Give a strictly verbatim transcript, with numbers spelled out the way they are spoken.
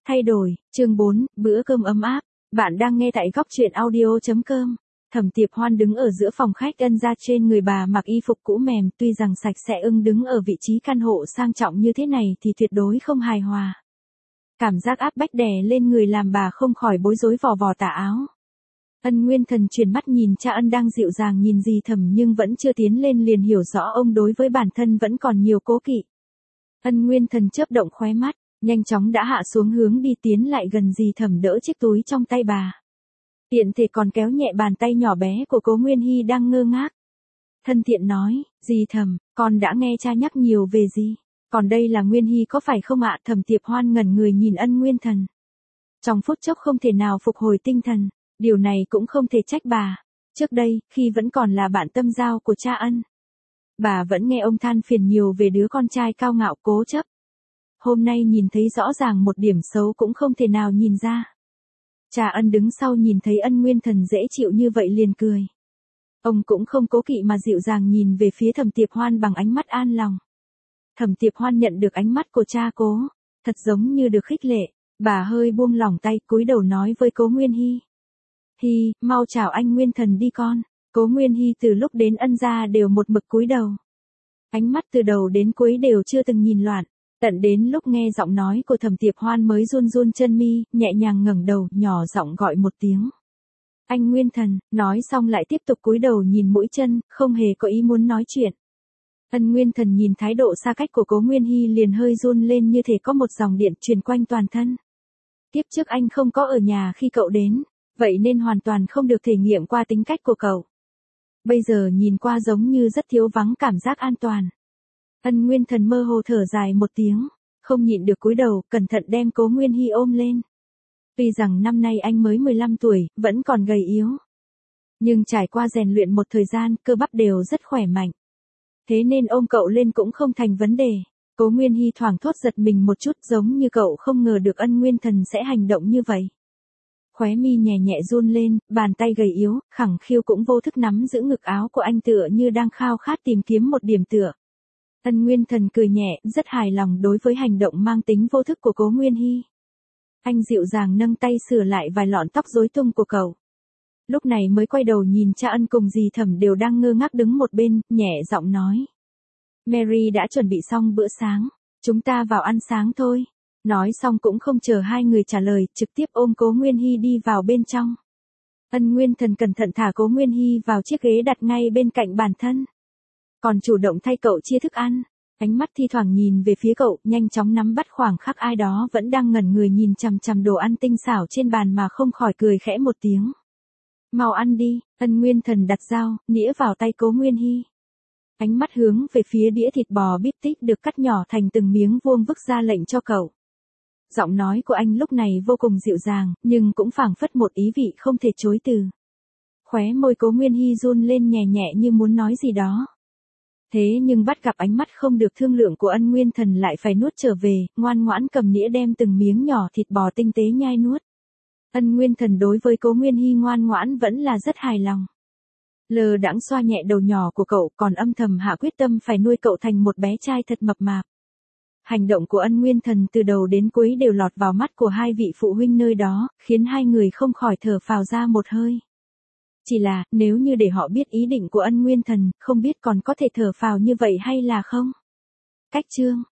Thay đổi, chương bốn, bữa cơm ấm áp. Bạn đang nghe tại góc truyện audio.com. Thẩm Tiệp Hoan đứng ở giữa phòng khách, ân ra trên người bà mặc y phục cũ mềm, tuy rằng sạch sẽ ưng đứng ở vị trí căn hộ sang trọng như thế này thì tuyệt đối không hài hòa. Cảm giác áp bách đè lên người làm bà không khỏi bối rối vò vò tà áo. Ân Nguyên Thần chuyển mắt nhìn cha ân đang dịu dàng nhìn dì Thẩm nhưng vẫn chưa tiến lên liền hiểu rõ ông đối với bản thân vẫn còn nhiều cố kỵ. Ân Nguyên Thần chớp động khóe mắt, nhanh chóng đã hạ xuống hướng đi tiến lại gần dì Thẩm đỡ chiếc túi trong tay bà. Tiện thể còn kéo nhẹ bàn tay nhỏ bé của Cố Nguyên Hy đang ngơ ngác. Thân thiện nói, dì Thẩm, con đã nghe cha nhắc nhiều về gì. Còn đây là Nguyên Hy có phải không ạ? Thẩm Tiệp Hoan ngẩn người nhìn Ân Nguyên Thần. Trong phút chốc không thể nào phục hồi tinh thần, điều này cũng không thể trách bà. Trước đây, khi vẫn còn là bạn tâm giao của cha Ân, bà vẫn nghe ông than phiền nhiều về đứa con trai cao ngạo cố chấp. Hôm nay nhìn thấy rõ ràng một điểm xấu cũng không thể nào nhìn ra. Cha Ân đứng sau nhìn thấy Ân Nguyên Thần dễ chịu như vậy liền cười. Ông cũng không cố kỵ mà dịu dàng nhìn về phía Thẩm Tiệp Hoan bằng ánh mắt an lòng. Thẩm Tiệp Hoan nhận được ánh mắt của cha Cố, thật giống như được khích lệ, bà hơi buông lỏng tay cúi đầu nói với Cố Nguyên Hy. Hy, mau chào anh Nguyên Thần đi con. Cố Nguyên Hy từ lúc đến Ân gia đều một mực cúi đầu. Ánh mắt từ đầu đến cuối đều chưa từng nhìn loạn. Tận đến lúc nghe giọng nói của Thẩm Tiệp Hoan mới run run chân mi, nhẹ nhàng ngẩng đầu, nhỏ giọng gọi một tiếng. Anh Nguyên Thần, nói xong lại tiếp tục cúi đầu nhìn mũi chân, không hề có ý muốn nói chuyện. Ân Nguyên Thần nhìn thái độ xa cách của Cố Nguyên Hy liền hơi run lên như thể có một dòng điện truyền quanh toàn thân. Tiếp trước anh không có ở nhà khi cậu đến, vậy nên hoàn toàn không được thể nghiệm qua tính cách của cậu. Bây giờ nhìn qua giống như rất thiếu vắng cảm giác an toàn. Ân Nguyên Thần mơ hồ thở dài một tiếng, không nhịn được cúi đầu, cẩn thận đem Cố Nguyên Hy ôm lên. Tuy rằng năm nay anh mới mười lăm tuổi, vẫn còn gầy yếu. Nhưng trải qua rèn luyện một thời gian, cơ bắp đều rất khỏe mạnh. Thế nên ôm cậu lên cũng không thành vấn đề. Cố Nguyên Hy thoảng thốt giật mình một chút, giống như cậu không ngờ được Ân Nguyên Thần sẽ hành động như vậy. Khóe mi nhẹ nhẹ run lên, bàn tay gầy yếu, khẳng khiu cũng vô thức nắm giữ ngực áo của anh tựa như đang khao khát tìm kiếm một điểm tựa. Ân Nguyên Thần cười nhẹ, rất hài lòng đối với hành động mang tính vô thức của Cố Nguyên Hy. Anh dịu dàng nâng tay sửa lại vài lọn tóc rối tung của cậu. Lúc này mới quay đầu nhìn cha Ân cùng dì Thẩm đều đang ngơ ngác đứng một bên, nhẹ giọng nói. Mary đã chuẩn bị xong bữa sáng, chúng ta vào ăn sáng thôi. Nói xong cũng không chờ hai người trả lời, trực tiếp ôm Cố Nguyên Hy đi vào bên trong. Ân Nguyên Thần cẩn thận thả Cố Nguyên Hy vào chiếc ghế đặt ngay bên cạnh bản thân. Còn chủ động thay cậu chia thức ăn, ánh mắt thi thoảng nhìn về phía cậu, nhanh chóng nắm bắt khoảng khắc ai đó vẫn đang ngẩn người nhìn chằm chằm đồ ăn tinh xảo trên bàn mà không khỏi cười khẽ một tiếng. Mau ăn đi, Ân Nguyên Thần đặt dao, nĩa vào tay Cố Nguyên Hy. Ánh mắt hướng về phía đĩa thịt bò bít tết được cắt nhỏ thành từng miếng vuông vức ra lệnh cho cậu. Giọng nói của anh lúc này vô cùng dịu dàng, nhưng cũng phảng phất một ý vị không thể chối từ. Khóe môi Cố Nguyên Hy run lên nhẹ nhẹ như muốn nói gì đó. Thế nhưng bắt gặp ánh mắt không được thương lượng của Ân Nguyên Thần lại phải nuốt trở về, ngoan ngoãn cầm nĩa đem từng miếng nhỏ thịt bò tinh tế nhai nuốt. Ân Nguyên Thần đối với Cố Nguyên Hy ngoan ngoãn vẫn là rất hài lòng. Lờ đãng xoa nhẹ đầu nhỏ của cậu, còn âm thầm hạ quyết tâm phải nuôi cậu thành một bé trai thật mập mạp. Hành động của Ân Nguyên Thần từ đầu đến cuối đều lọt vào mắt của hai vị phụ huynh nơi đó, khiến hai người không khỏi thở phào ra một hơi. Chỉ là, nếu như để họ biết ý định của Ân Nguyên Thần, không biết còn có thể thở phào như vậy hay là không? Cách chương